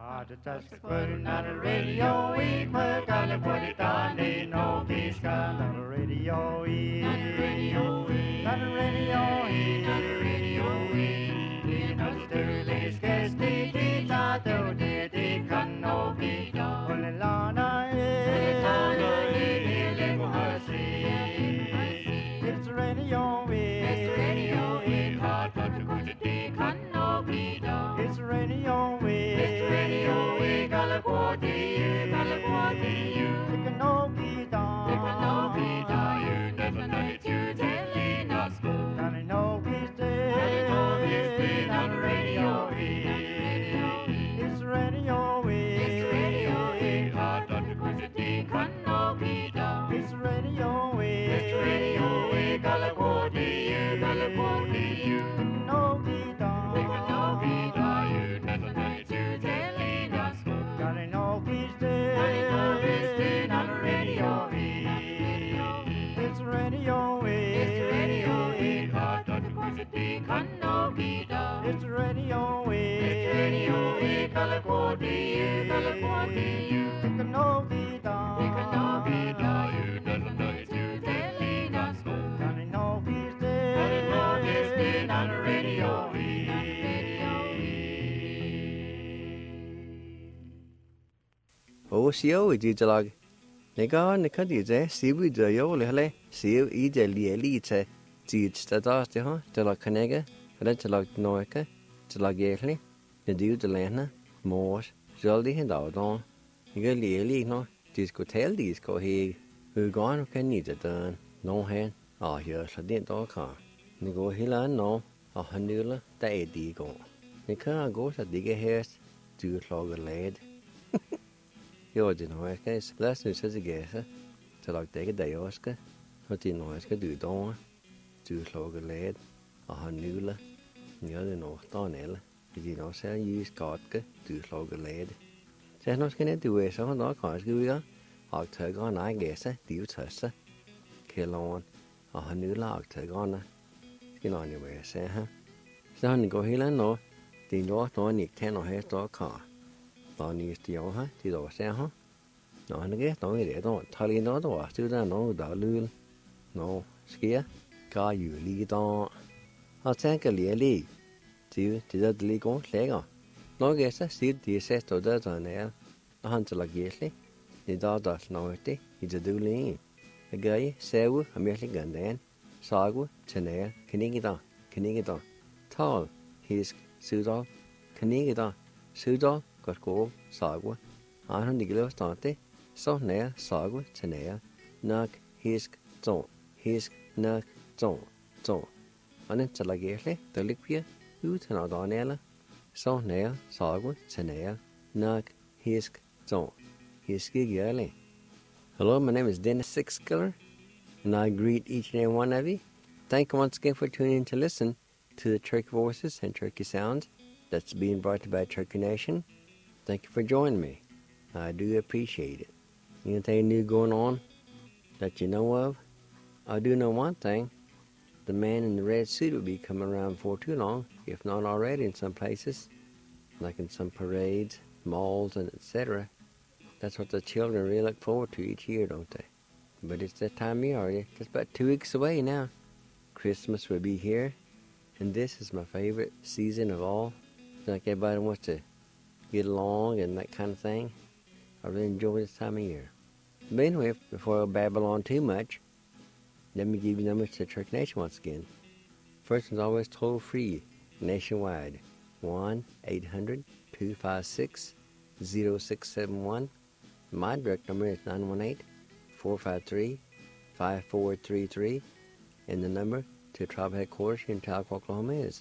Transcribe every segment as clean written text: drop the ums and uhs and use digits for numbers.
Just putting on the radio, we put on the put it on, ain't no peace gun on the radio, not the radio, not the radio, not the radio, not the dirty scarce the out there, the can no be done. Only Lana, it's the radio, it's the radio, hard but to go to the can no be done. It's the radio, Siêu gì cho lagi, nega neka đi ra siêu giờ yêu lẽ siêu ý giờ lì thế, chỉ đó chứ ha, cho lagi nega, cái cho lagi nói cái, cho lagi lẽ, nên điều cho lẽ na, mors, rồi đi hết đầu đó, cái lì nó, chỉ có theo đi có hi, người con cái gì cho tên, nó hen, giờ sẽ điện đó cả, nega hi là nó, hình như là tại đi có, nega có sẽ đi cái hết, chưa lo cái led. Yo di no cái last new says again cho lọc cái day oscar nó di no cái từ đó từ lo cái led hình như là nhớ di no to nè là di no sẽ use card cái từ lo cái led sẽ nó cái này từ về sau đó khỏi cái đó học thời con nãy ghé sẽ tiểu thật sẽ kia lon hình như là học thời con nè cái nói như vậy sẽ ha sau này có hiểu là nó thì nó nhiệt thế nó hết đó cả tao ní tiêu ha thì đồ xe ha nó cái nó để đó thay nó đó chứ ra nó đỡ lươn nó kia cá yu li đó họ sẽ cái li chứ ra li con xe à nó cái sẽ xịt thì sẽ tổ đó rồi nè nó hắn chỉ là cái gì thì đó nó thế thìจะดูli cái xe của mình sẽ gần đến sao của trên này cái đó tall his sư đó cái đó sư đó có cổ sợi quá, anh đi cái lớp tao thế, sau này sợi quá, trên này, nấc nấc trộn, anh ấy chỉ là cái gì, từ lúc kia, ưu thế nào đó nè là, sau này sợi quá, trên này, nấc trộn, cái gì vậy? Hello, my name is Dennis Sixkiller, and I greet each and every one of you. Thank you once again for tuning in to listen to the Turkey Voices and Turkey Sounds that's being brought to you by Turkey Nation. Thank you for joining me. I do appreciate it. Anything new going on that you know of? I do know one thing. The man in the red suit will be coming around before too long, if not already in some places, like in some parades, malls, and etc. That's what the children really look forward to each year, don't they? But it's that time of year. It's about 2 weeks away now. Christmas will be here, and this is my favorite season of all. Like everybody wants to get along and that kind of thing. I really enjoy this time of year. But anyway, before I babble on too much, let me give you numbers to Turkey Nation once again. First one's always toll-free, nationwide, 1-800-256-0671. My direct number is 918-453-5433, and the number to Tribe Headquarters here in Tahlequah, Oklahoma is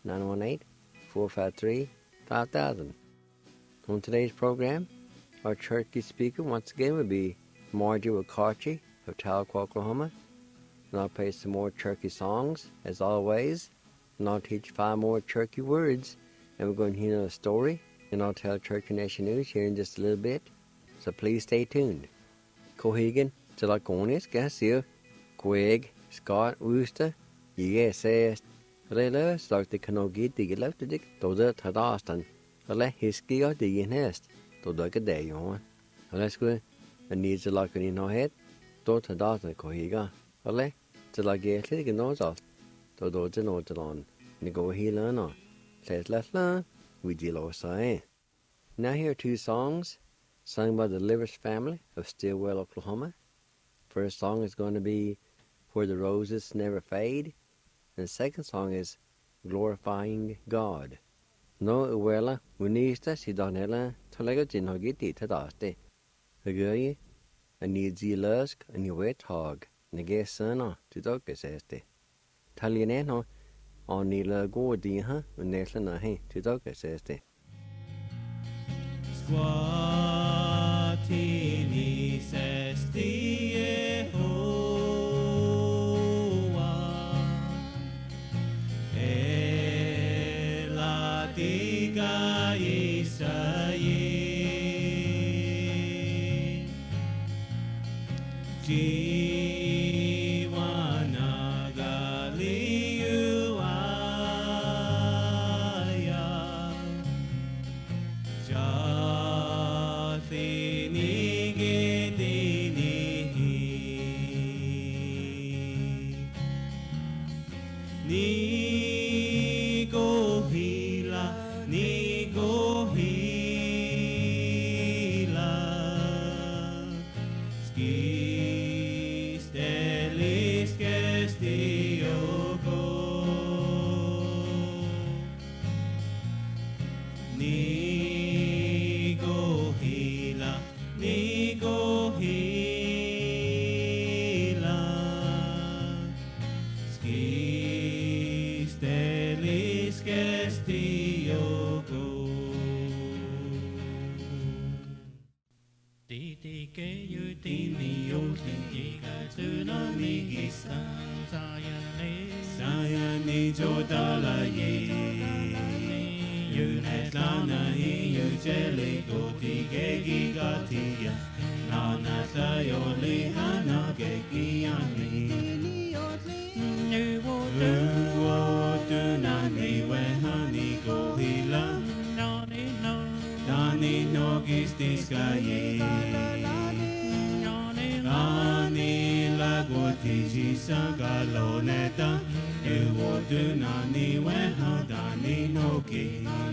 918-453-5000. On today's program, our turkey speaker once again will be Margie Wakarchi of Tahlequah, Oklahoma. And I'll play some more turkey songs, as always. And I'll teach 5 more turkey words. And we're going to hear a story. And I'll tell Turkey Nation News here in just a little bit. So please stay tuned. Cohegan, Tilaconis, Gassier, Quig, Scott, Wooster, Yes, Rela, Stark the Canogi, the Electric, Dozer, Tadastan. Hala hiski the yin hest. To do get day on. Hala sku a needs a like in no head. Don't a dot a cohiga. Hala to like get lig nose off. To do the note on. Nigo he learn on. Says left learn. We deal outside. Now here are 2 songs sung by the Livers family of Stillwell, Oklahoma. First song is going to be Where the Roses Never Fade. And the second song is Glorifying God. No uwela unista si donela talaga jinhogiti tadaste. Agui a nidzi lusk a new wet hog nege sana to dogus este. Talianeno on nila gordi ha unesla he to dogus este. Squatini sesti Yehowa Elatiga Isaye Jiwana Galiuaya Jathini Gedini Ni gohila Skis delis gestiogo Ni gohila Skis delis gestiogo Titi ke yu tini yo tini ka tsunami isan Sayane jodala ye Yu netlana hi yu jeli goti gegi gatia Nana tayo lihana gegi ani Nuwo tunani wehani gohila Dani nogis diskaye Dani lagotiji sagaloneta Nuwo tunani weha dani nogi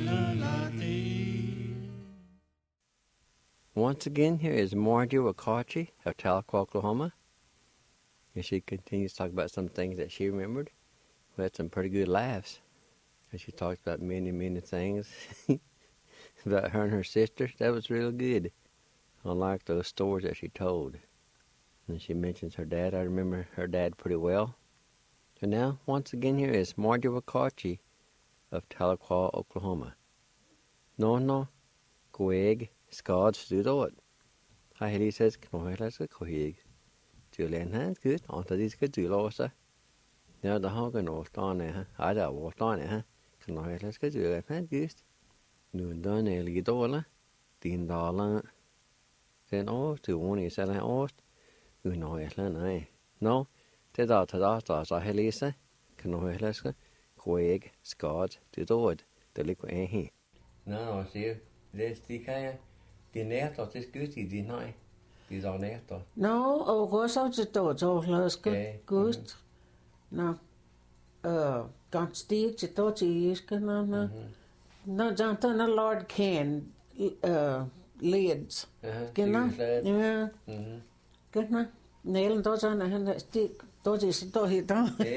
Once again, here is Margie Wakachi of Tahlequah, Oklahoma. And she continues to talk about some things that she remembered. We had some pretty good laughs. And she talked about many, many things about her and her sisters. That was real good. Unlike those stories that she told. And she mentions her dad. I remember her dad pretty well. So now, once again, here is Margie Wakachi of Tahlequah, Oklahoma. No, Gweg. Skad studot. Hij heli says, knohelas kohig. Julian hands good, onto these good julosa. Now the hogan ostan eh, I da ostan eh, knohelas good Julian hands good. Nu done a lidola, $10. Then to one is selling ost, knohelas eh. No, tada sa helisa, knohelas kohig, skad studot, the liquid eh. No, see, this the kind. Det er nært, og det skydes i de nej. Det er nært. No, og også til to laske gust. No. Kan stig til to til iske na. No, janta na Lord Ken leads. Gena. Ja. Gena. Nelen to så han stig to til to hit.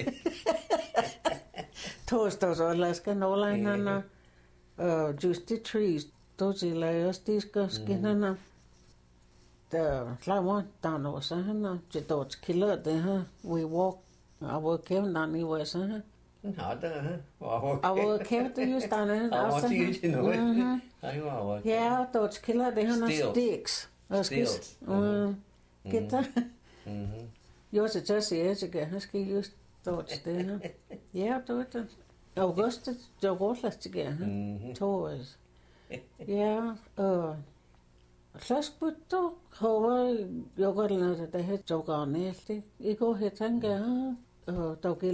Toast så laske no line na. Just the trees. Tosi lejos tiskas kinana. The one down was sana. Chitot killer de we walk. I will come down the west huh. I will come to you stand. I want you to know it. Yeah, tots killer de hana sticks. Stills. Get that. Yours is just the edge again. Husky used tots there. Yeah, tot. Augustus jogoslas again. Toys. Ja, Slaskbutto, Hova, Yogalna, the head Joganesti, Ego Hetanga,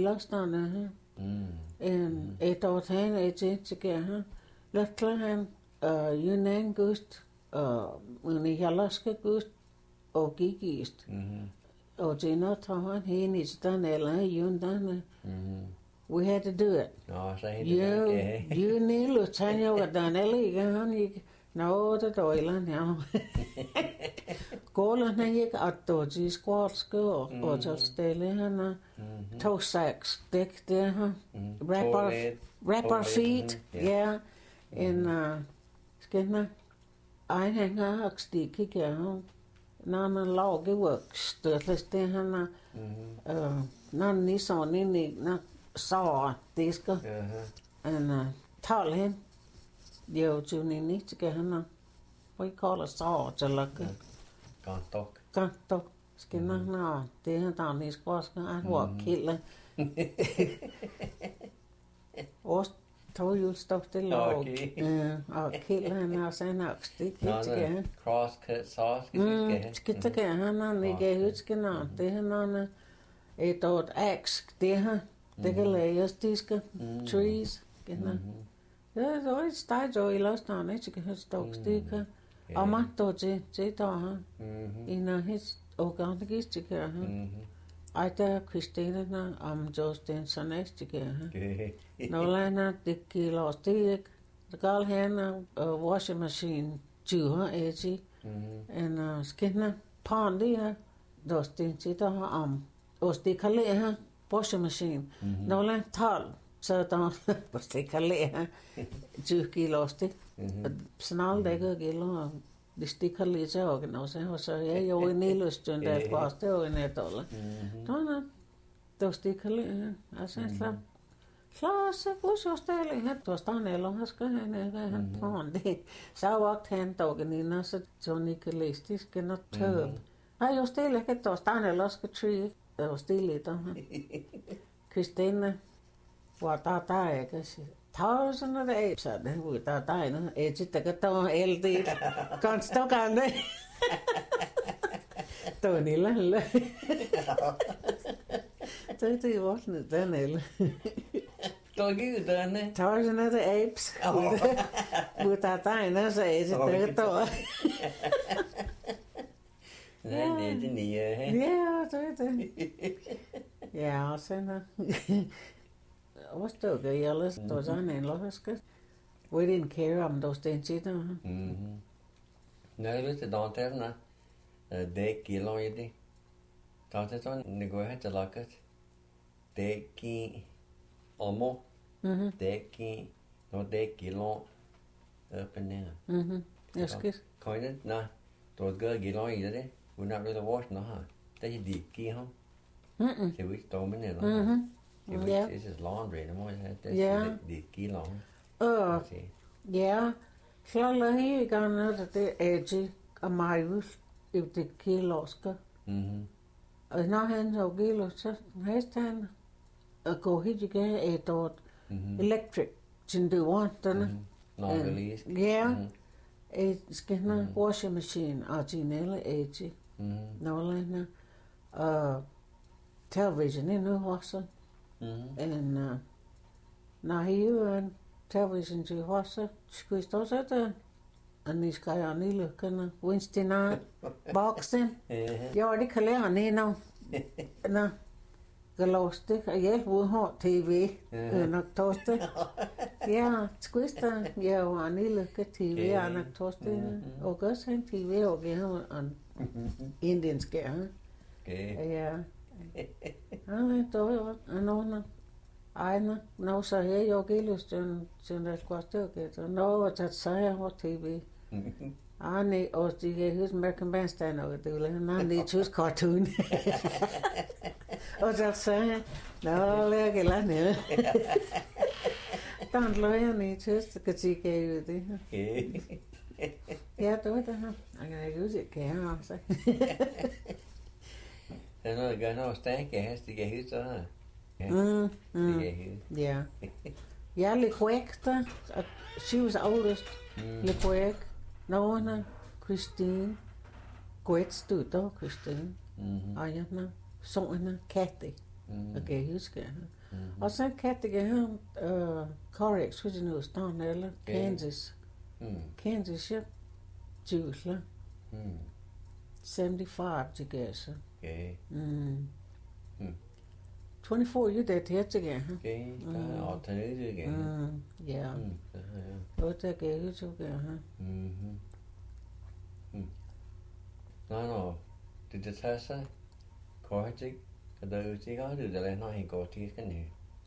Dogilastana, and 8 or 10 agents again, Latlan, Yunnan gust, Unihalaska gust, og gigist. Og Gina Tahan, he needs done Yundan. We had to do it. No, så helt You need Lutania with Danelli, no, the Doylan, ja. Gålen han gik at dodge squatske og så stille han to sacks dæk der her. Rapper feet, ja. En skinner. Ej han har stikke gør. Når man lager work støtles det han når ni så ni når så det skal. En tal hen. Jo til ni til han. Hvad kalder så til lakke. Kantok. Skinner nå. Det han der ni squasker at work kille. Også tohjulsstof det lag. Og kille han har sen akstik til crosscut sauce. Skal det han ikke huske nå. Det han et dot ax det her. Det kan lages diske trees. Skinner. Ja, så er det stadig så i løsningen, ikke kan huske stikker. Og man tog til der i nærheds organisk her. Ej der Christina om Justin Sanestiker. Når det gælder stik. Det gør han washing machine 20 en skinner pan det her. Justin sitter her om og det kan lære washing machine. Når tal så der på det kan lære 20 kilo stik. Snart det gælder det stikker lidt til også, og så jeg jo en nedløstund der fast det var en $1. Nå, det stikker lidt, altså klar så busser stille her, der står eller han skal han på det. Så vagt han doggenina så Johnny kan læse det skal nok tøb. Nej, jo stille kan der står eller skal tree, der stille der. Christina var der ikke så Thousand of apes at det ud der der et det kan der eld kan stå kan det der nille det var sådan den el Der gik den. Thousand of apes ud der der så et det kan der Nej, det nie. Ja, det ja sådan What's the yellow? Those are in Lohaska. We didn't care om those things either. Nej, det er don't have na. Det kilo i det. Der er sådan en går her til lakket. Det ki omo. Det ki no det kilo op og ned. Jeg skal. Kan det na. Du gør kilo i det. Hun har blevet wash nå her. Det er det ki ham. Det vil stå med ned. Yeah. This is laundry. The more that the kilo. Ja. Klar her gerne det edge og mig i det kilosker. Og når han så kilo så hæst han og gå hit igen et år electric til det var den. Ja. Et skinner washing machine og tinelle edge. Nålene television i nu også. And now you television to horse squeezed out there and this guy on the look and Winston boxing. Ja, det kan lære ned nu. Nå, galost det og hjælp ud hår TV. Nok toste. Ja, squeezed ja, og ni look TV og nok toste. Og gør sen TV og give ham Indian skær. Ja. Nej, då någon ena nå så här jag gillar sen det kostar det nå att säga vad TV nej och det är hus American Bandstand och det vill han det just cartoon och så säger nå lägger la ner tant löjer ni just que sí que det ja då det här jag kan ju kan alltså Det er noget, der gør noget stærkt, jeg stikker helt sådan. Ja. Ja, lidt kvægter. She was oldest. Lidt kvæg. Nåene, Christine. Godt stod der, Christine. Og jeg så hende, Kathy. Og kan jeg huske hende. Og så Kathy gav ham Correx, hvis jeg nu står eller Kansas. Kansas ship. Juice. 75 to guess. Okay. 24 you did hit again, huh? Okay. Ở thế chứ kìa. Yeah. Ở thế kìa chứ kìa, huh? Nó thìจะใช่ขอให้จิกระเดือจิก็ดูจะเลยน้อยกว่าที่กันนี่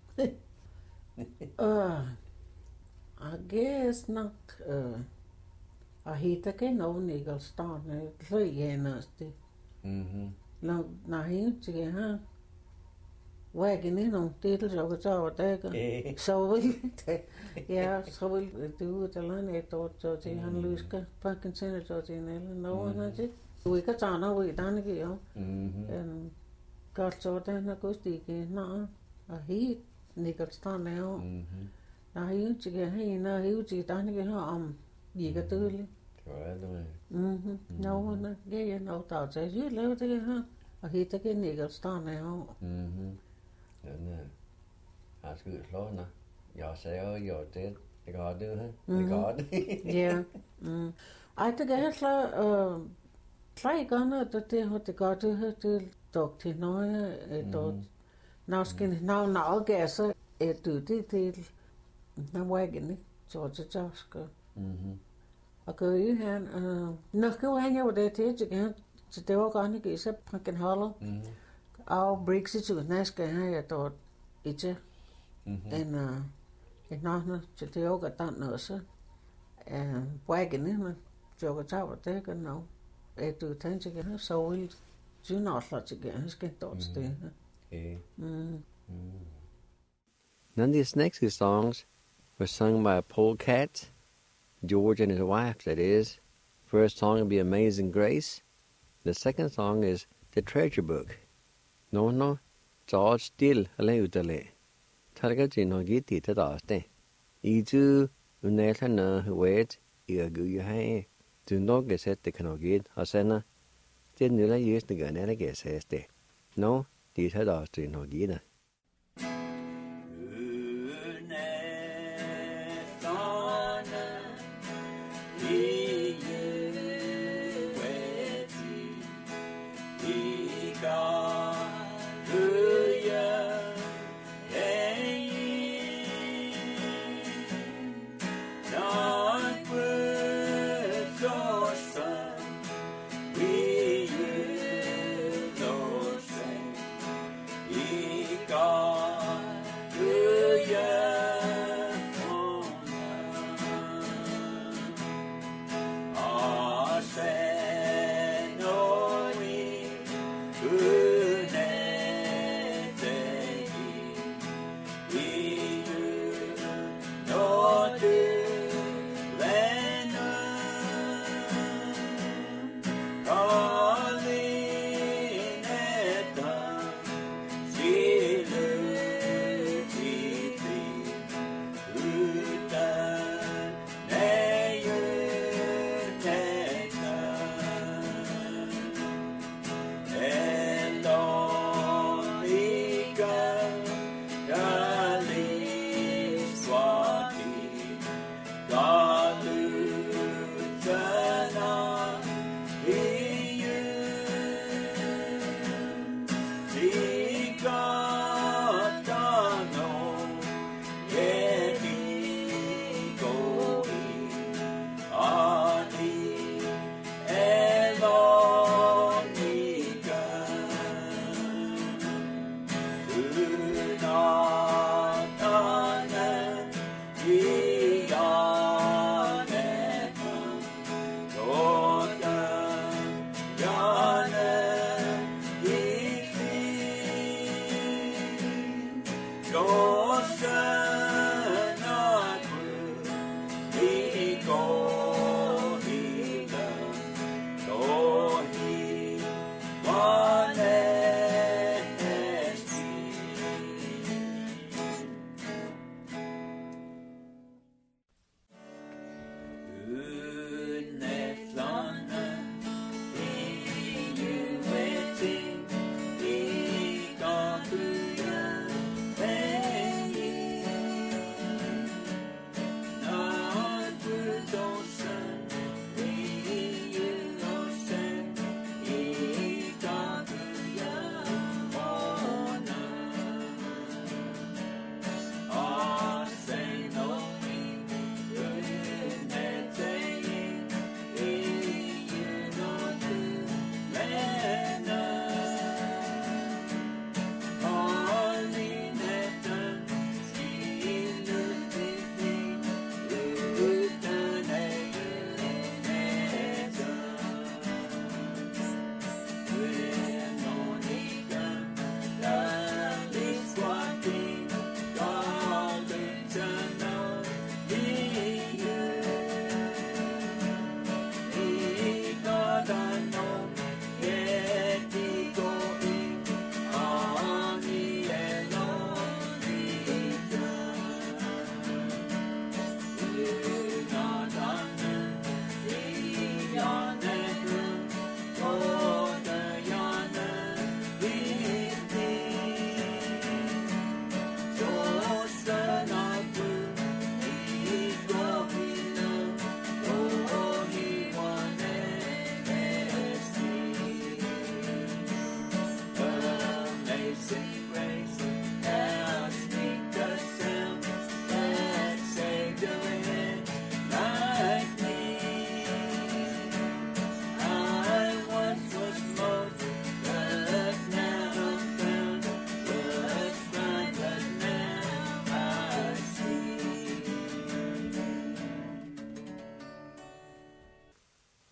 I guess not. I hate again no nigel stan. Löjgenasti. No, nahin sige ha. Wagen in on titel så kan ta det. Så vil det. Ja, så vil du det land et år så til han lysker pakken sender så til en no han det. Vi kan tage noget i den ikke jo. Godt så den er god stikke. Nå, og helt nigel stan jo. Nej, sige hen og hive til den ikke her om. Ikke dødelig. No, ja, no, der er jo lavet det her. Og helt ikke nigel stan jo. Jeg skal slå hende. Jeg sagde jo det. Det gør det, he? Det gør det. Ja. Ej, det kan jeg slå. 3 gange, det gør det her til doktor Nøje. Nå skal nå gasser. Du det til. Nå wagen, så det så skal. Og gør jo han. Nå skal han jo det til igen. Så det var godt ikke så pakken holder. Og Brexit så næste her jeg dog ikke. En navn til det også der noget så. Wagen men så kan tage det kan nå. Du tænker ikke så vil du nok slå igen. Skal dog stå. None of these next 2 songs were sung by Paul Cat, George and his wife, that is. First song will be Amazing Grace. The second song is The Treasure Book. No, George Still alay utale. Targa jino giti ta daste. Idu unela na wait iagu yahe. Du no geset de kanogid hasena. Den nula yes de ganela geseste. No, de ta daste no gida. Don't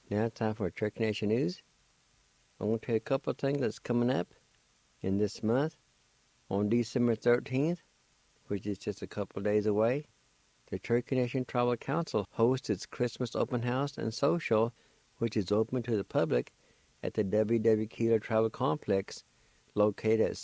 Now it's time for Church Nation News. I want to tell you a couple of things that's coming up in this month. On December 13th, which is just a couple of days away, the Church Nation Tribal Council hosts its Christmas open house and social, which is open to the public at the W.W. Keeler Tribal Complex, located at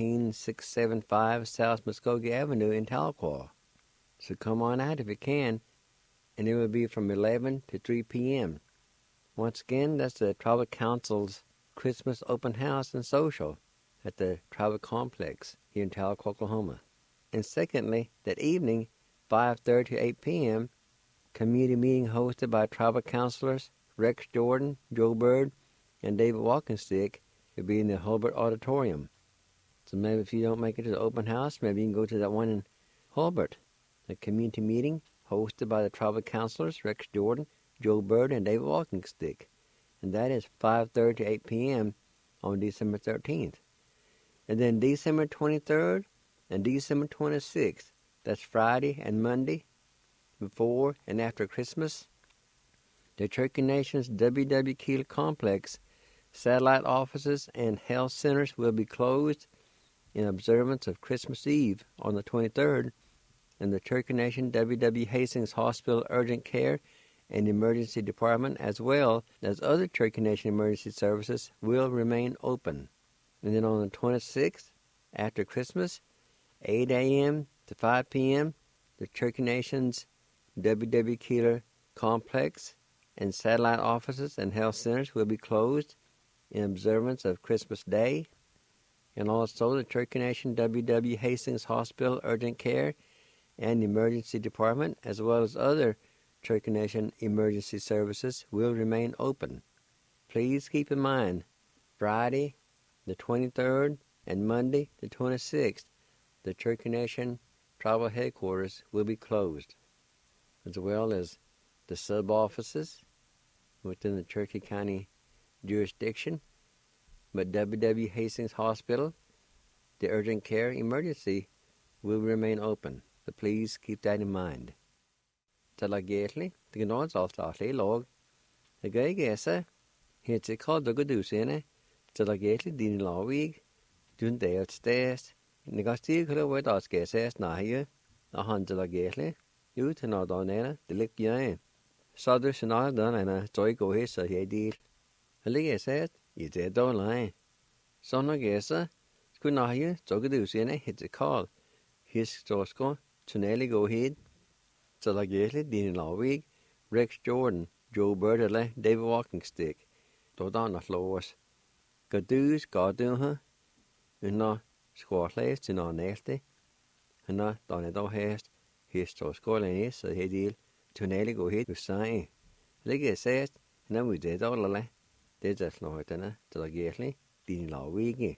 17675 South Muskogee Avenue in Tahlequah. So come on out if you can, and it will be from 11 to 3 p.m. Once again, that's the Tribal Council's Christmas open house and social at the Tribal Complex here in Tahlequah, Oklahoma. And secondly, that evening, 5:30 to 8 p.m., community meeting hosted by Tribal Counselors Rex Jordan, Joe Bird, and David Walkenstick will be in the Hulbert Auditorium. So maybe if you don't make it to the open house, maybe you can go to that one in Hulbert. The community meeting hosted by the Tribal Counselors Rex Jordan, Joe Bird, and David Walkenstick. And that is 5:30 to 8 p.m. on December 13th. And then December 23rd and December 26th, that's Friday and Monday, before and after Christmas, the Cherokee Nation's W.W. Keeler Complex satellite offices and health centers will be closed in observance of Christmas Eve on the 23rd, and the Cherokee Nation W.W. Hastings Hospital Urgent Care and Emergency Department, as well as other Cherokee Nation emergency services, will remain open. And then on the 26th, after Christmas, 8 a.m. to 5 p.m., the Cherokee Nation's W.W. Keeler Complex and satellite offices and health centers will be closed in observance of Christmas Day. And also the Cherokee Nation W.W. Hastings Hospital Urgent Care and Emergency Department, as well as other Cherokee Nation emergency services, will remain open. Please keep in mind, Friday the 23rd and Monday the 26th, the Cherokee Nation Tribal Headquarters will be closed, as well as the sub-offices within the Cherokee County jurisdiction. But W.W. Hastings Hospital, the urgent care emergency, will remain open. So please keep that in mind. Talagately, the Gnons Altatli log, the guy guessa, hits a called the Godusine, Talagatli din lawig, dun day outstairs, Negasti could avoid us guesses nahia, a Handalagatli, you to not on ena, the lick yan. Sothers and all done and a joy go his so he deal. A lig said, you did don't lie. So no guessa, could nahia, Jogadusine hits a call. His Tosco, Tunelli go ahead. Talagatli din lawig, Rex Jordan, Joe Bird, David Walkenstick, Dodan the floors. Gadus, Godunha, and no squatless to no nasty, and not done it all hast, his to score in his, so he deal, to nearly go hit with sign. Like I said, and then we did all the did that Florida, till I gately, didn't law wiggy.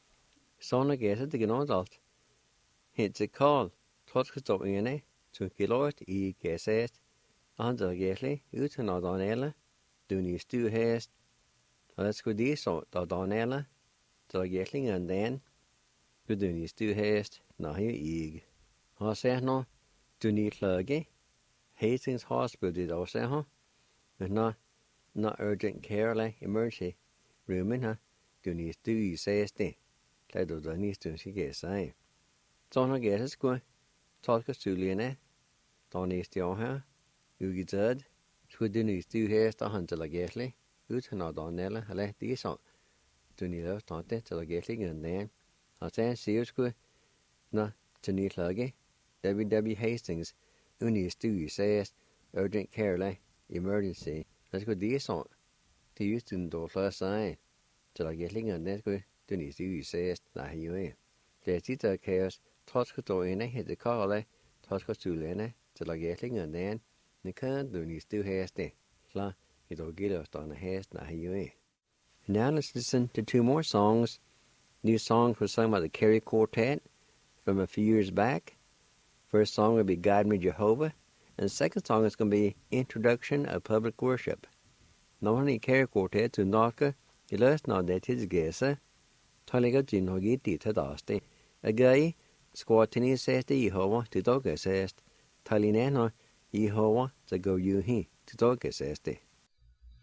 So I guess it to get on that. Hits a call, Toscas to in to kill it, guess it, and I gately, you to not on ella, do you still hast. Let's go this so on ella, till I gatling and then. Du ni stu hast, na hier ig. Han sagt nå, du ni klage. Hastings Hospital did også ha. Men not urgent care like emergency room ha. Du ni stu I says det. Lad du da ni stu sig get sig. Så når get sgu. Talka stuliene. Da ni stu her. Ugi tad. Sku du ni stu hast da han til at getli. Ut han da nelle, eller det så. Du ni lav tante til at getli den. Og så siger sgu, nå, til ny klage, W.W. Hastings, uni studie says, urgent care, like, emergency. Lad os gå det så. Det er just den dårlige sag. Så der gælder ikke andet, sgu, til ny studie says, nej, jo ikke. Det er tit, der kaos, trods at stå inde, hedder karle, trods at stå inde, så der gælder ikke andet, det kan du ny studie haste. Så det dog gælder at stå haste, nej, jo ikke. Now let's listen to two more songs. New songs were sung by the Carey Quartet from a few years back. First song will be Guide Me Jehovah, and the second song is going to be Introduction of Public Worship. Nå har ni Carey Quartet til Norge, I løs når det til gæse, taler jeg til noe dit til daste. Jeg gøy, skår til ni sæste Jehova til dog sæst, taler I når Jehova til gå jo hi til dog sæste.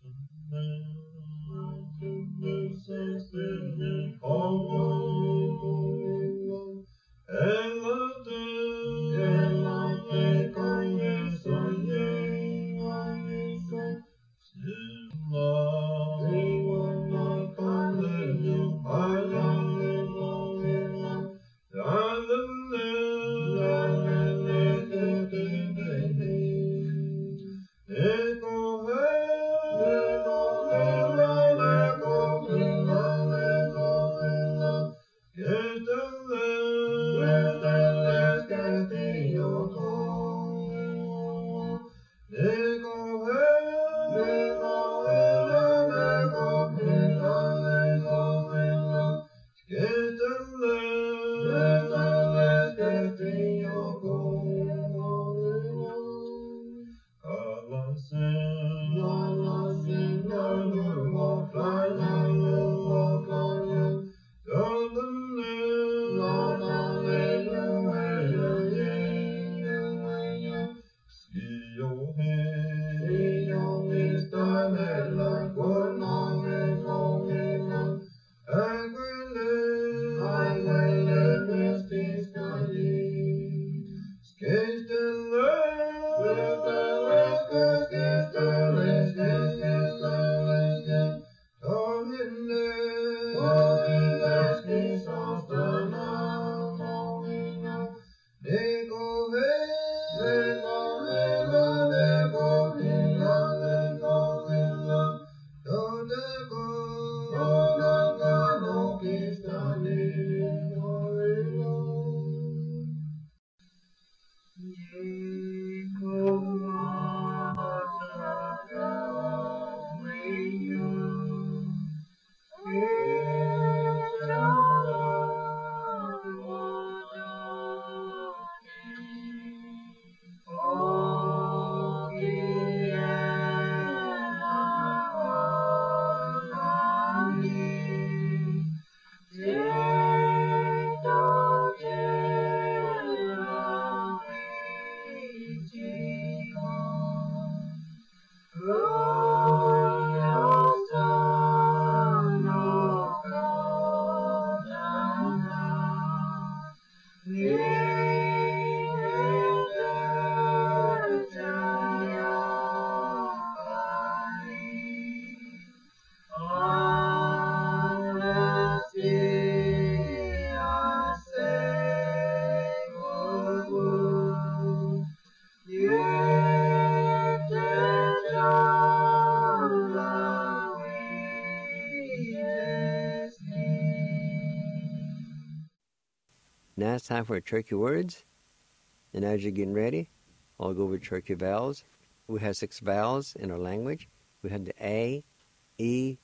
Now it's time for Cherokee words. And as you're getting ready, I'll go over Cherokee vowels. We have 6 vowels in our language. We have the A, E,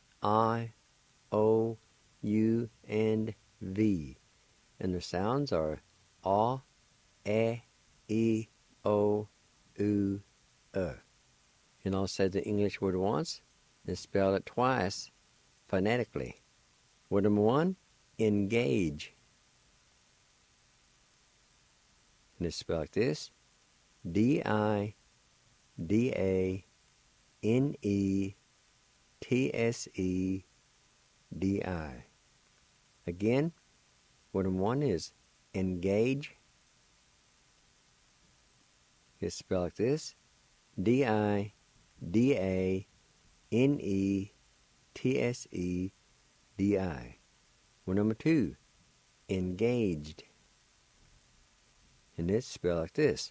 I, O, U, and V. And the sounds are A, E, O, U, And I'll say the English word once and spell it twice phonetically. Word number 1, engage. And it's spelled like this: D-I-D-A-N-E-T-S-E-D-I. Again, word number 1 is engage. It's spelled like this: D-I-D-A-N-E-T-S-E-D-I. Word number 2, engaged. And it's spelled like this: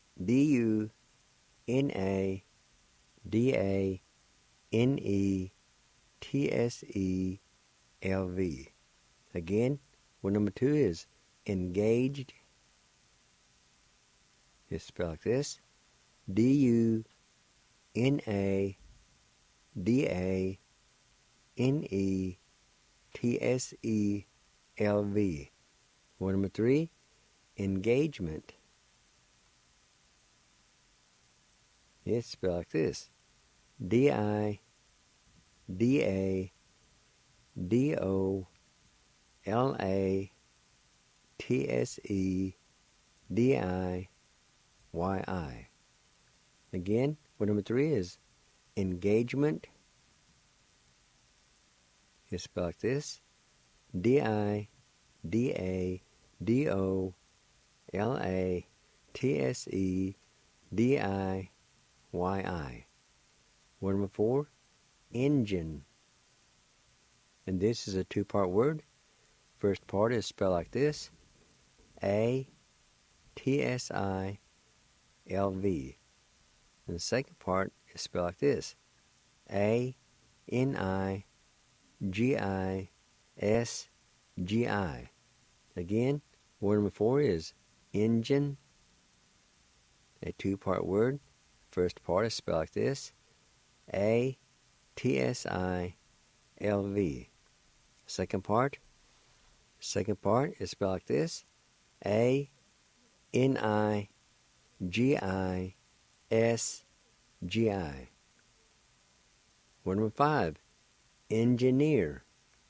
D-U-N-A-D-A-N-E-T-S-E-L-V. Again, word number 2 is engaged. It's spelled like this: D-U-N-A-D-A-N-E-T-S-E-L-V. Word number 3, engagement. It's spelled like this: D-I-D-A-D-O-L-A-T-S-E-D-I-Y-I. Again, word number 3 is engagement is spelled like this. D-I-D-A-D-O-L-A-T-S-E-D-I-Y-I. Word number 4, engine. And this is a two-part word. First part is spelled like this. A-T-S-I-L-V. And the second part is spelled like this. A-N-I-G-I-S-G-I. Again, word number 4 is engine. A two-part word. First part is spelled like this. A-T-S-I-L-V. Second part is spelled like this. A-N-I-G-I-S-G-I. Word number 5, engineer.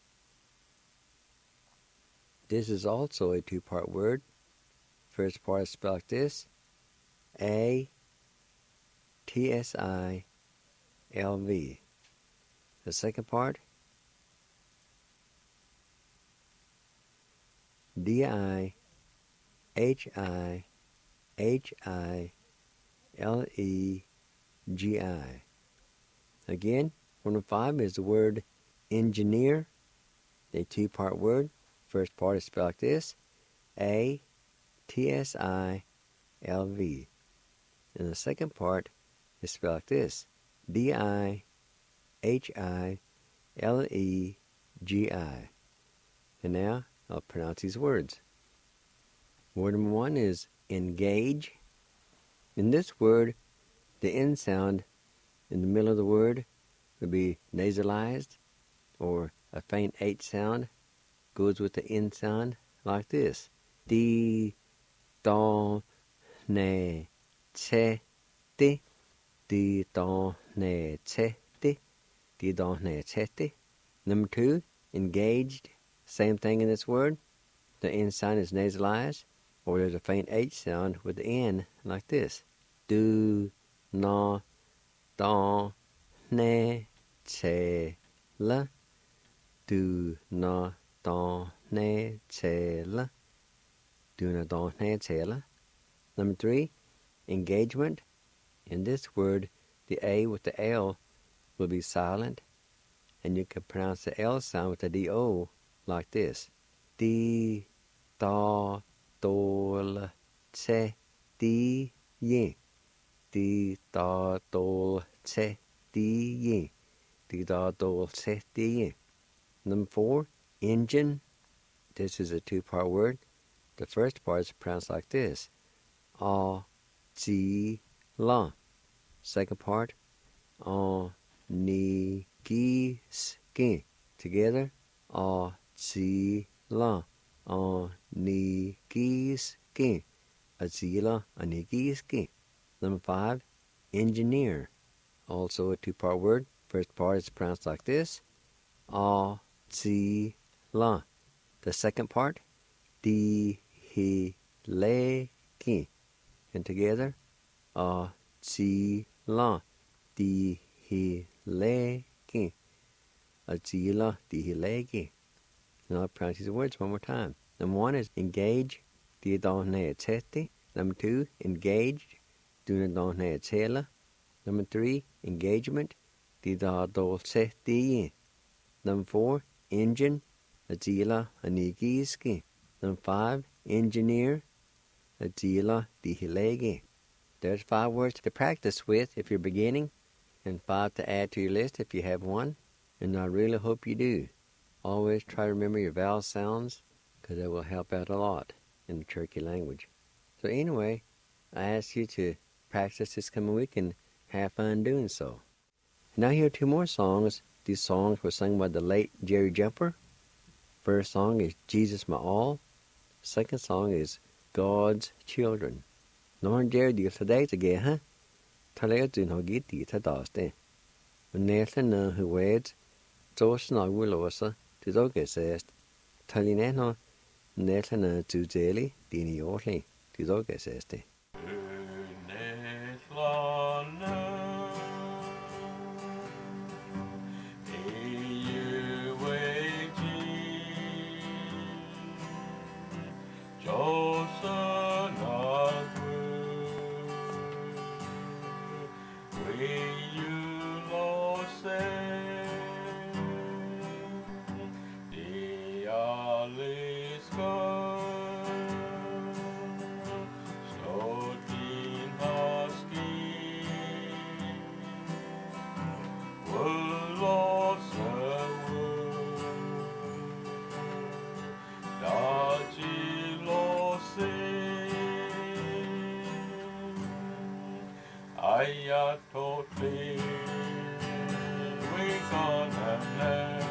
This is also a two-part word. First part is spelled like this. A-T-S-I-L-V. The second part, D-I-H-I-H-I-L-E-G-I. Again, word number 5 is the word engineer. A two-part word. First part is spelled like this. A-T-S-I-L-V. And the second part is spelled like this. D-I-H-I-L-E-G-I. And now I'll pronounce these words. Word number 1 is engage. In this word, the N sound in the middle of the word would be nasalized, or a faint H sound goes with the N sound like this. Di, don, ne, che, ti. Di, don, ne, che, ti. Di, don, ne, che, ti. Number 2, engaged. Same thing in this word. The N sound is nasalized, or there's a faint H sound with the N like this. Do, na, don, ne, che, la. Do, na, don, ne, che, la. Do, na, don, ne, che, la. Number 3, engagement. In this word, the A with the L will be silent, and you can pronounce the L sound with the D-O like this. Di, da, dol, che, di, ye. Di, da, dol, che, di, ye. Di, da, dol, che, di, ye. Number 4, engine. This is a two-part word. The first part is pronounced like this. A, ji, la. Second part, a, ni, gi, ski. Together, a, ji, la. A, ni, gi, ski. A, ji, la, a, ni, gi, ski. Number 5, engineer. Also a two-part word. First part is pronounced like this. A, ji, la. The second part, di, hi, le, ki. And together, a, ji, la. Di, hi, le, ki. A, ji, la, di, hi, le, ki. And I'll pronounce these words one more time. Number 1 is engage. Di, don, ne, cheti. Number 2, engaged. Do, na, don, ne, chela. Number 3, engagement. Di, da, dol, che, di. Number 4, engine. A, ji, la, a, ni, gi, ski. Number 5, engineer. A, ji, la, di, hi, le, gi. There's 5 words to practice with if you're beginning, and 5 to add to your list if you have one. And I really hope you do. Always try to remember your vowel sounds, because that will help out a lot in the Cherokee language. So anyway, I ask you to practice this coming week and have fun doing so. Now here are 2 more songs. These songs were sung by the late Jerry Jumper. First song is Jesus My All. Second song is God's Children. Norn Jerry di today today, huh? Talega dun hogi di tadaste. Unetla na huweds, Tosna Willosa, Tizogesest, Talineno, Netla na Tuzeli, Dini Orli, Tizogeseste. totally we gonna learn.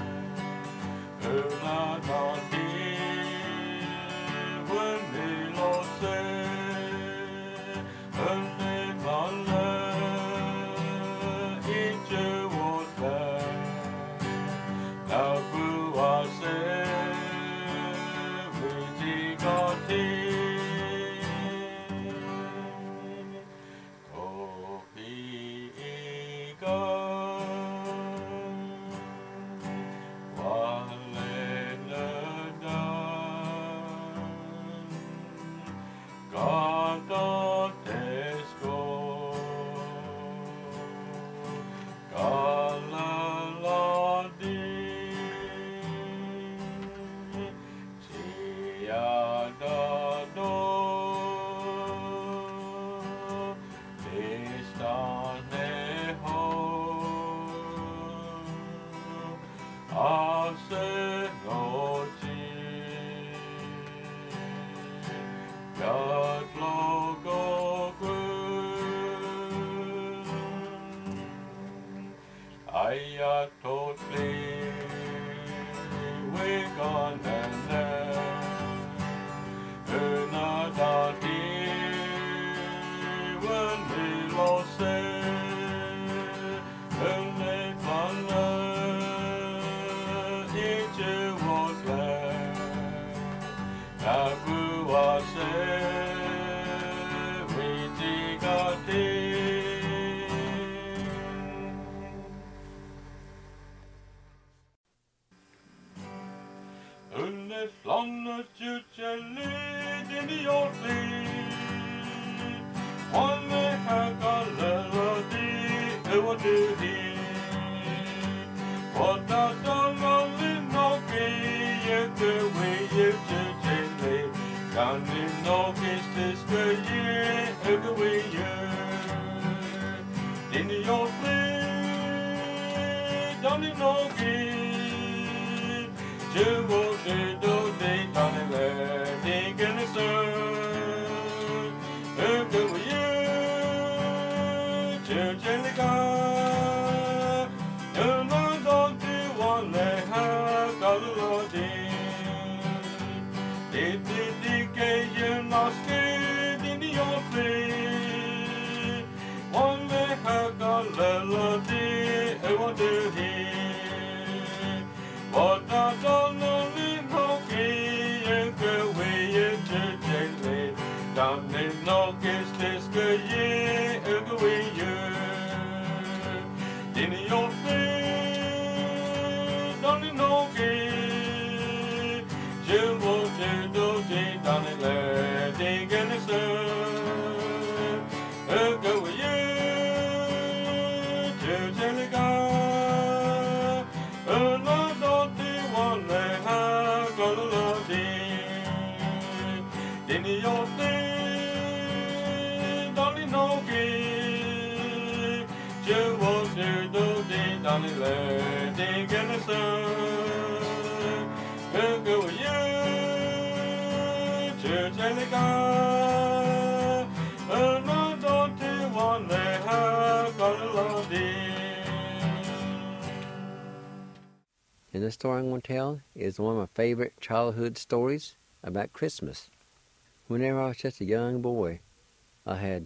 And the story I'm going to tell is one of my favorite childhood stories about Christmas. Whenever I was just a young boy, I had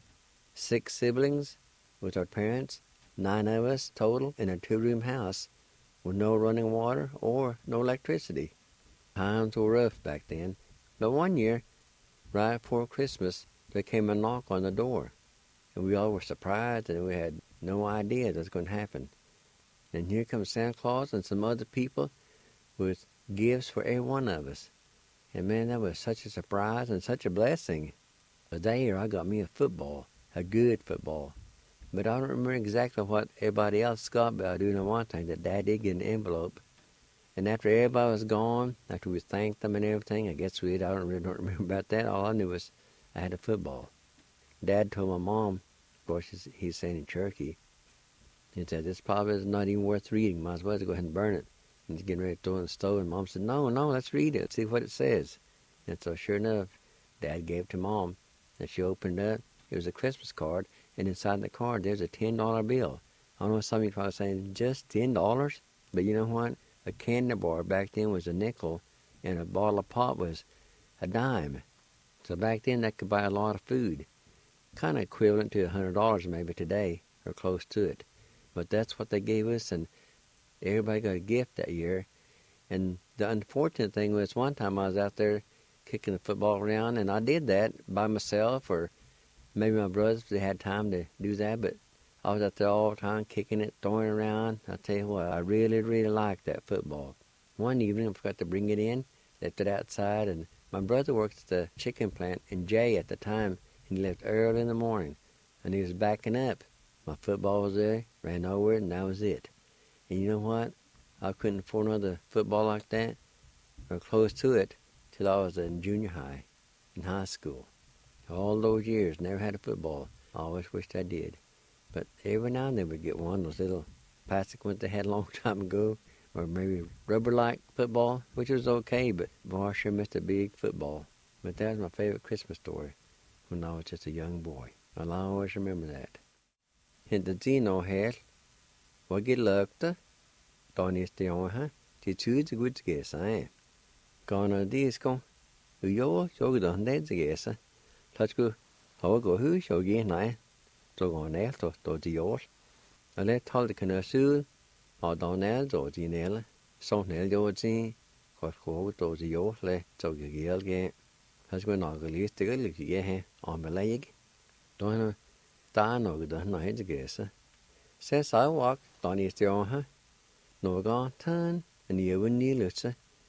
6 siblings with our parents, 9 of us total in a 2-room house with no running water or no electricity. Times were rough back then, but one year, right before Christmas, there came a knock on the door, and we all were surprised and we had no idea that was going to happen. And here comes Santa Claus and some other people with gifts for every one of us. And man, that was such a surprise and such a blessing. The day here, I got me a football, a good football. But I don't remember exactly what everybody else got, but I do know one thing, that Dad did get an envelope. And after everybody was gone, after we thanked them and everything, I guess we did, I don't remember about that. All I knew was I had a football. Dad told my mom, of course he's saying in Cherokee, he said, this probably is not even worth reading. Might as well go ahead and burn it. And he's getting ready to throw it in the stove. And Mom said, no, let's read it. See what it says. And so sure enough, Dad gave it to Mom. And she opened it up. It was a Christmas card. and inside the card there's a $10 bill. I know some of you probably saying, just $10? But you know what? A candy bar back then was a nickel, and a bottle of pop was a dime. So back then that could buy a lot of food. Kind of equivalent to $100 maybe today, or close to it. But that's what they gave us, and everybody got a gift that year. And the unfortunate thing was one time I was out there kicking the football around, and I did that by myself, or maybe my brothers, they had time to do that, but I was out there all the time kicking it, throwing it around. I tell you what, I really, really liked that football. One evening I forgot to bring it in, left it outside, and my brother worked at the chicken plant in Jay at the time, and he left early in the morning, and he was backing up. My football was there, ran over it, and that was it. And you know what? I couldn't afford another football like that, or close to it, till I was in junior high, in high school. All those years, never had a football. I always wished I did. But every now and then we'd get one of those little plastic ones they had a long time ago, or maybe rubber-like football, which was okay, but boy, I sure missed a big football. But that was my favorite Christmas story when I was just a young boy. I'll always remember that. Inte Zino här, vad gelökte, då ni stjärna, till tjugo gudgesa. Gana disco, jag såg den där gesa. Tatsku, har gå hus och ge nej, så går ner då de gör. Eller tal det kan sul, och då när då de ner, så när jag ser, går då de gör le, så jag ge. Tatsku några lite det ge här, om belägg. Då är ta något då nej det gesa. Se sidewalk, då ni stjärna, några turn, en jävla nylutse.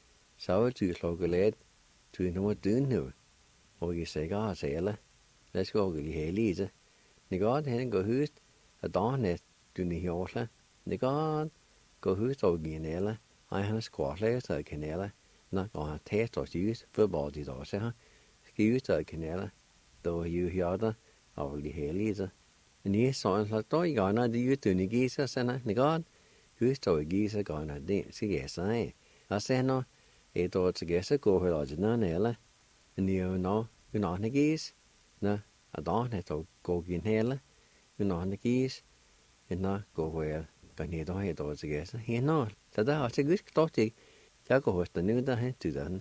Så du slår let, du når dyn nu. Og jeg sier at sele, det skal også lige lite. Det går hen gå hus, at dagen du ni hjortle. Det går gå hus og genele. Han skårle så kanale. Når han test og jus fodbold de der så. Skive så kanale. Då jo hjorte og lige lite. Ni så så då jeg når de du ni gisa sådan. Det går hus og gisa går når det skal sige. Og så når då til gæse går heller ikke nærmere. Nhiều nó cái nọ nó gis nè ở đó này tàu cô kiến hele cái nọ nó gis cái nó cô về cái này đó hay tàu gì cái hiện nó ta đã ở trên gis tốt thì chắc có hồi tuần nữa ta hay từ đó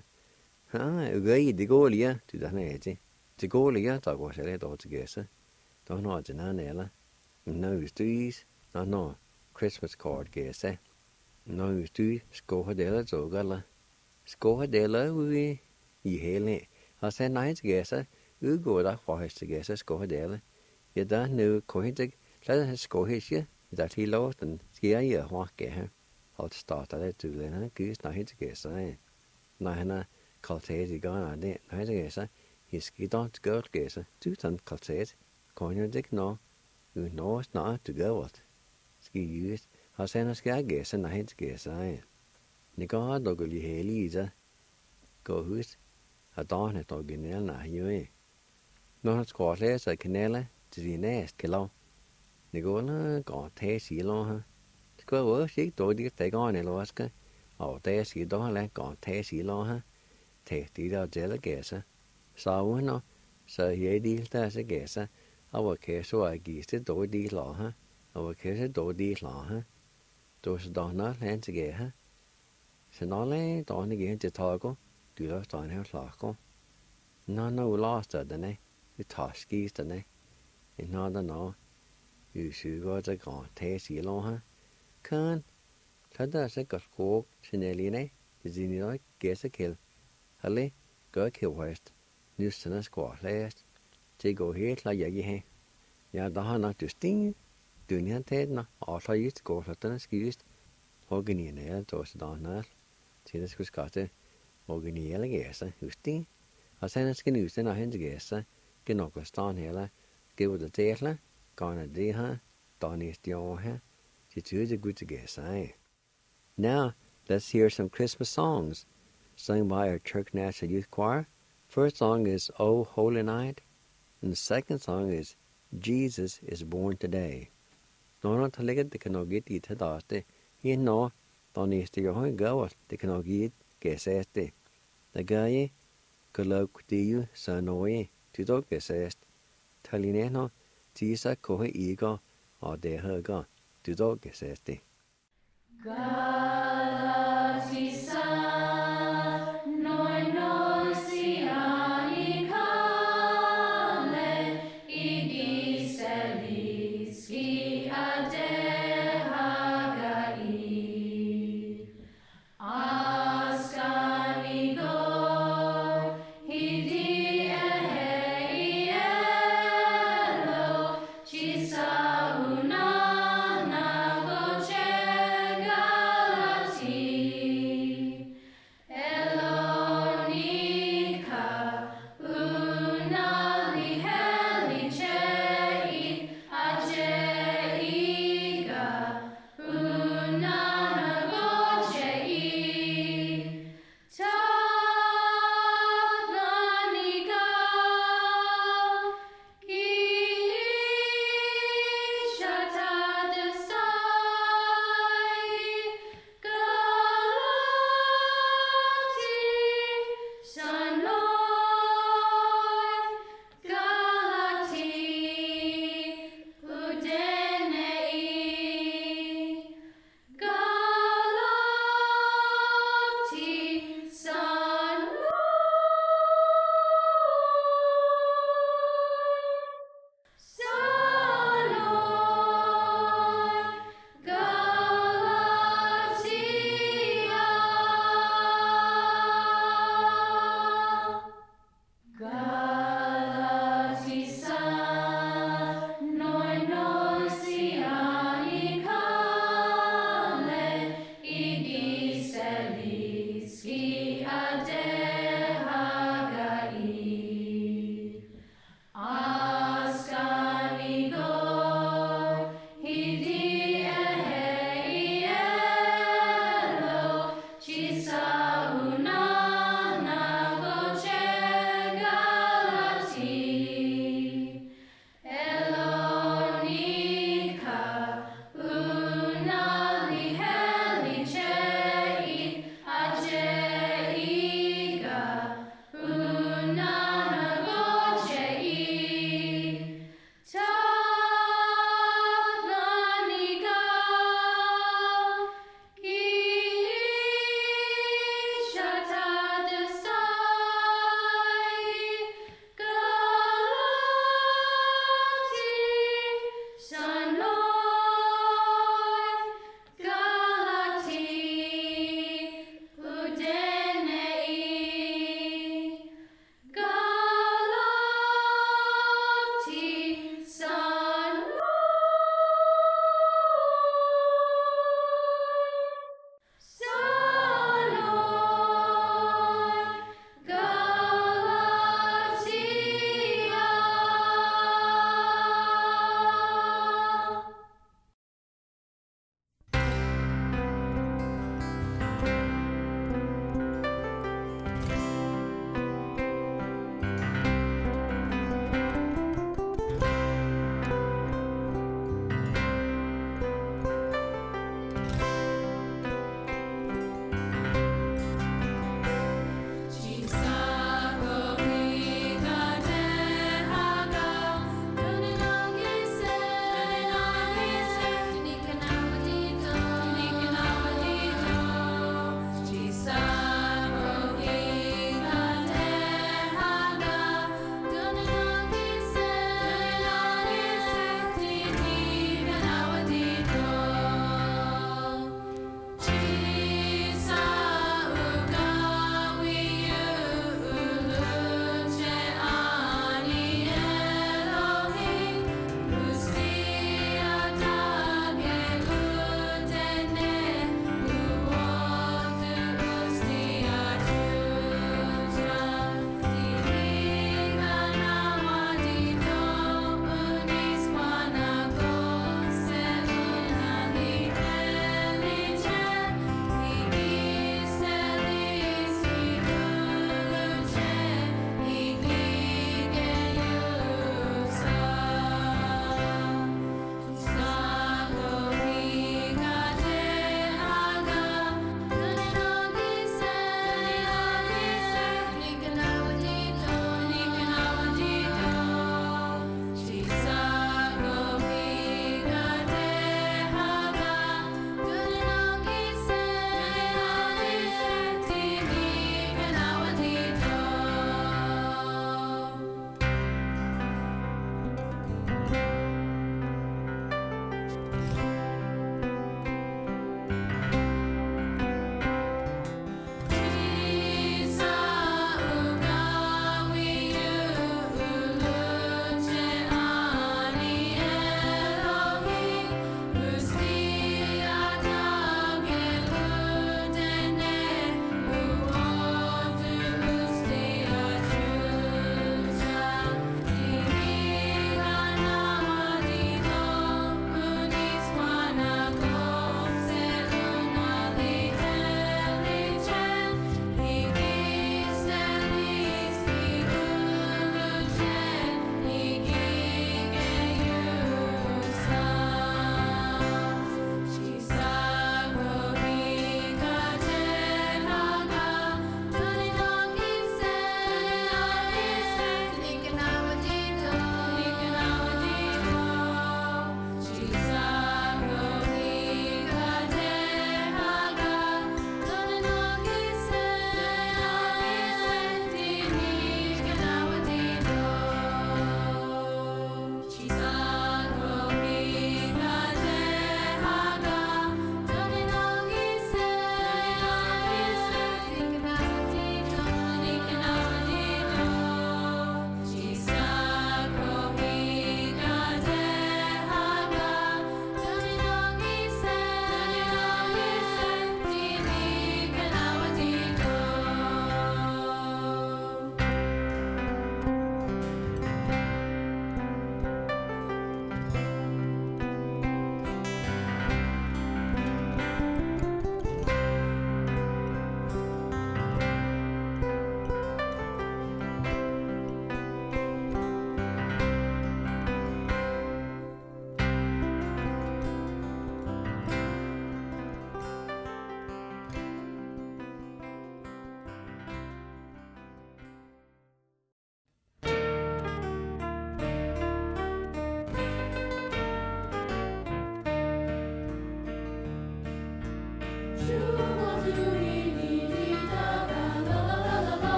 hả cái gì đi cô liền từ đó này chứ đi cô liền tàu có sẽ lấy tàu gì cái đó nó chỉ nó này là nó is nó Christmas card cái nó is cô hay để là rồi cái là cô hay để là vui gì hele. I said, nice guess, go that for his guess, go there. Yet that new cointed, let us go his year, that he lost and scare you, walk at her. I'll start at it to then, goose, not his guess, Nahana, Caltese gone, I did, nice guess, he skied on to go guess, 2 ton Caltese, corner dick no, who knows not to go with. Ski used, I send a sky guess, and I hate guess, Nigar doggy Haley, go who's. At dagen efter originalen er jo. Når han skal læse kanale til de næste kilo. Det går til silo her. Det går også ikke dog det der går eller hvad skal. Og der skal dog lade går til silo her. Til de der gælder gæse. Så uno så jeg del der så gæse. Og kan så er gæste dog de lå her. Og kan så dog de lå her. Då så dog når han til gæse. Så når lade dog det gæste til gå. Du løst en her slags. Nå last af denne. Du taskis denne. En nå. Du suger til grøn tæs i lov her. Kan. Så der så godt skog. Signalene. Det er noget gæssekæld. Halle. Gør kævhøjst. Nysene skår læst. Det går helt lad jeg her. Ja, der har nok du stinge. Du ni han tætner. Og så just går så denne skivist. Organierne er det så der nær. Til det skulle skatte. Originale gæster, husk og så skal nu se når han til gæster, kan nok stå her, give det til, gøre det her, der næste år her, til det gode gæster. Now, let's hear some Christmas songs, sung by our Church National Youth Choir. First song is "Oh Holy Night," and the second song is "Jesus is Born Today." Når der ligger det kan nok get i til det, her når der næste år går, det kan nok get gæseste. Der gør jeg, kan lov det jo så nøje, til dog gæsest. Talineno, chỉ sa cô hay ý có ở đây hơn có từ đó cái sẽ đi Una na go che galati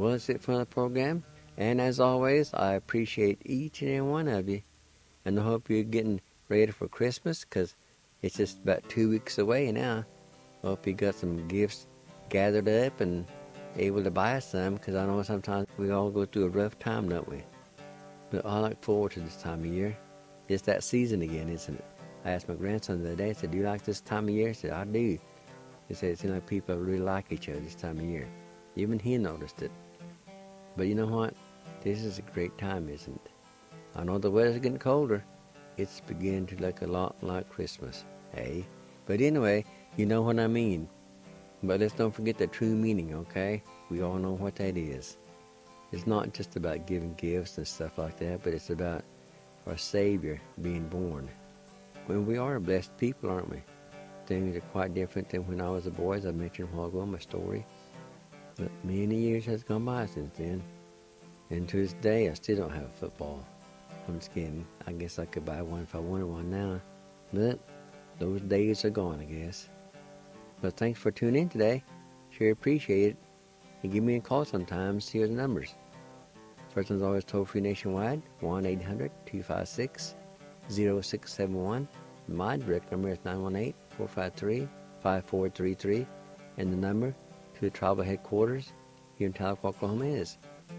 Well, that's it for the program. And as always, I appreciate each and every one of you. And I hope you're getting ready for Christmas, because it's just about 2 weeks away now. I hope you got some gifts gathered up and able to buy some, because I know sometimes we all go through a rough time, don't we? But I look forward to this time of year. It's that season again, isn't it? I asked my grandson the other day, I said, do you like this time of year? He said, I do. He said, it seems like people really like each other this time of year. Even he noticed it. But you know what? This is a great time, isn't it? I know the weather's getting colder. It's beginning to look a lot like Christmas, hey? But anyway, you know what I mean. But let's don't forget the true meaning, okay? We all know what that is. It's not just about giving gifts and stuff like that, but it's about our Savior being born. When we are blessed people, aren't we? Things are quite different than when I was a boy, as I mentioned a while ago in my story. But many years has gone by since then. And to this day, I still don't have a football. I'm just kidding. I guess I could buy one if I wanted one now. But those days are gone, I guess. But thanks for tuning in today. Sure appreciate it. And give me a call sometimes. Here's the numbers. First one's always toll-free nationwide, 1-800-256-0671. My direct number is 918-453-5433. And the number to the tribal headquarters here in Tahlequah, Oklahoma is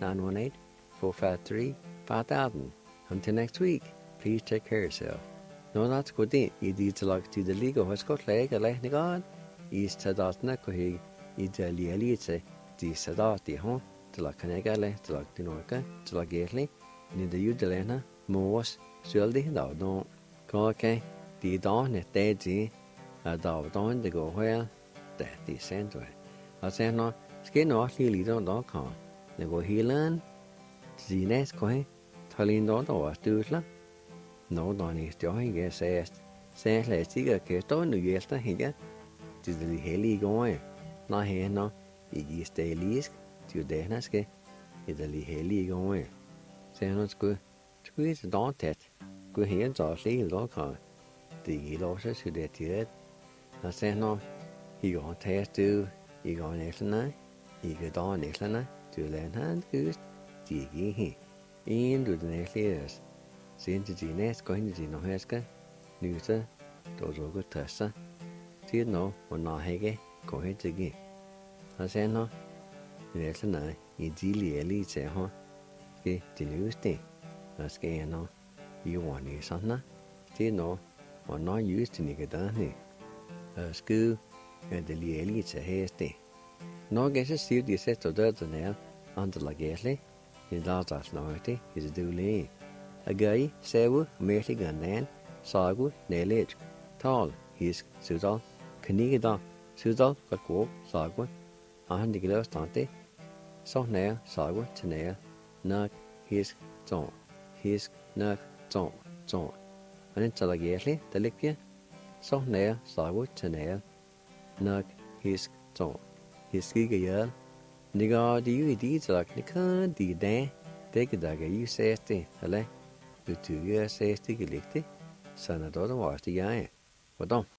918-453-5000. Until next week, please take care of yourself. No, that's good. You need to look to the legal. What's got leg? I like the God. Is to that not go here. It's a lialite. This is that the home. To like Canagale, to like the Norca, to like Gately. In the Udelena, Moss, Suldy, thou don't. Okay, the dawn at Daddy. A dog dawn to go well. That the center. I say no, skin off the leader don't come. They go healing. The next coin. Talin don't was doodler. No, don't is joy, yes, says. Says, let's see a case on the yesterday here. Tis the heli going. No, here, no. You stay least. To the Naske. It's the heli going. Say, no, it's good. Squeeze the don't that. Go here and saw see look on. The losses who did it. I say, no. He gonna test to. You gonna next night. You go down next night. To land hand goose. Jiggy he. Into the next years. Since the next going to no heska, Nusa, those are good tessa. See no, or not hege, go ahead again. I say no, next night, you dearly elite say, huh? Get the news thing. I say no, you want you something? See no, or not used to nigga done. School, and the elite say, hey, stay. No guess a suit you set to dirt the nail, under la gasly. His last night is duly. A guy, Sewu, merely Gandan, Sagu, Nelage, Tall, his Sudal, Kanigada, Sudal, Kakwo, Sagwa, 100 kilos tante, so nair, Sagwa, Tanea, Nug, his Zon, his Nug, Zon, and it's a gately, the Lipia, so nair, Sagwa, Tanea, Nug, his Zon, his Giga. Nigga, do you deeds like Nika, the day? Take a dagger, you say, Hele. The 2 years says the Galicti, Son of the was the guy. But don't.